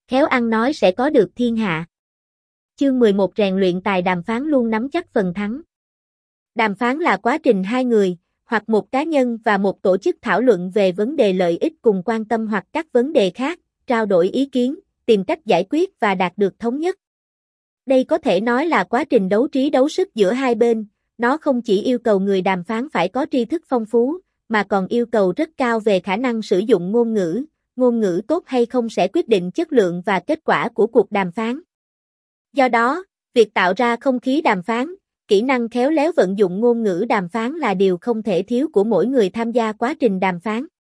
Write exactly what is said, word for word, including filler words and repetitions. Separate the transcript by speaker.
Speaker 1: khéo ăn nói sẽ có được thiên hạ. Chương mười một rèn luyện tài đàm phán luôn nắm chắc phần thắng. Đàm phán là quá trình hai người, hoặc một cá nhân và một tổ chức thảo luận về vấn đề lợi ích cùng quan tâm hoặc các vấn đề khác, trao đổi ý kiến, tìm cách giải quyết và đạt được thống nhất. Đây có thể nói là quá trình đấu trí đấu sức giữa hai bên, nó không chỉ yêu cầu người đàm phán phải có tri thức phong phú, mà còn yêu cầu rất cao về khả năng sử dụng ngôn ngữ, ngôn ngữ tốt hay không sẽ quyết định chất lượng và kết quả của cuộc đàm phán. Do đó, việc tạo ra không khí đàm phán, kỹ năng khéo léo vận dụng ngôn ngữ đàm phán là điều không thể thiếu của mỗi người tham gia quá trình đàm phán.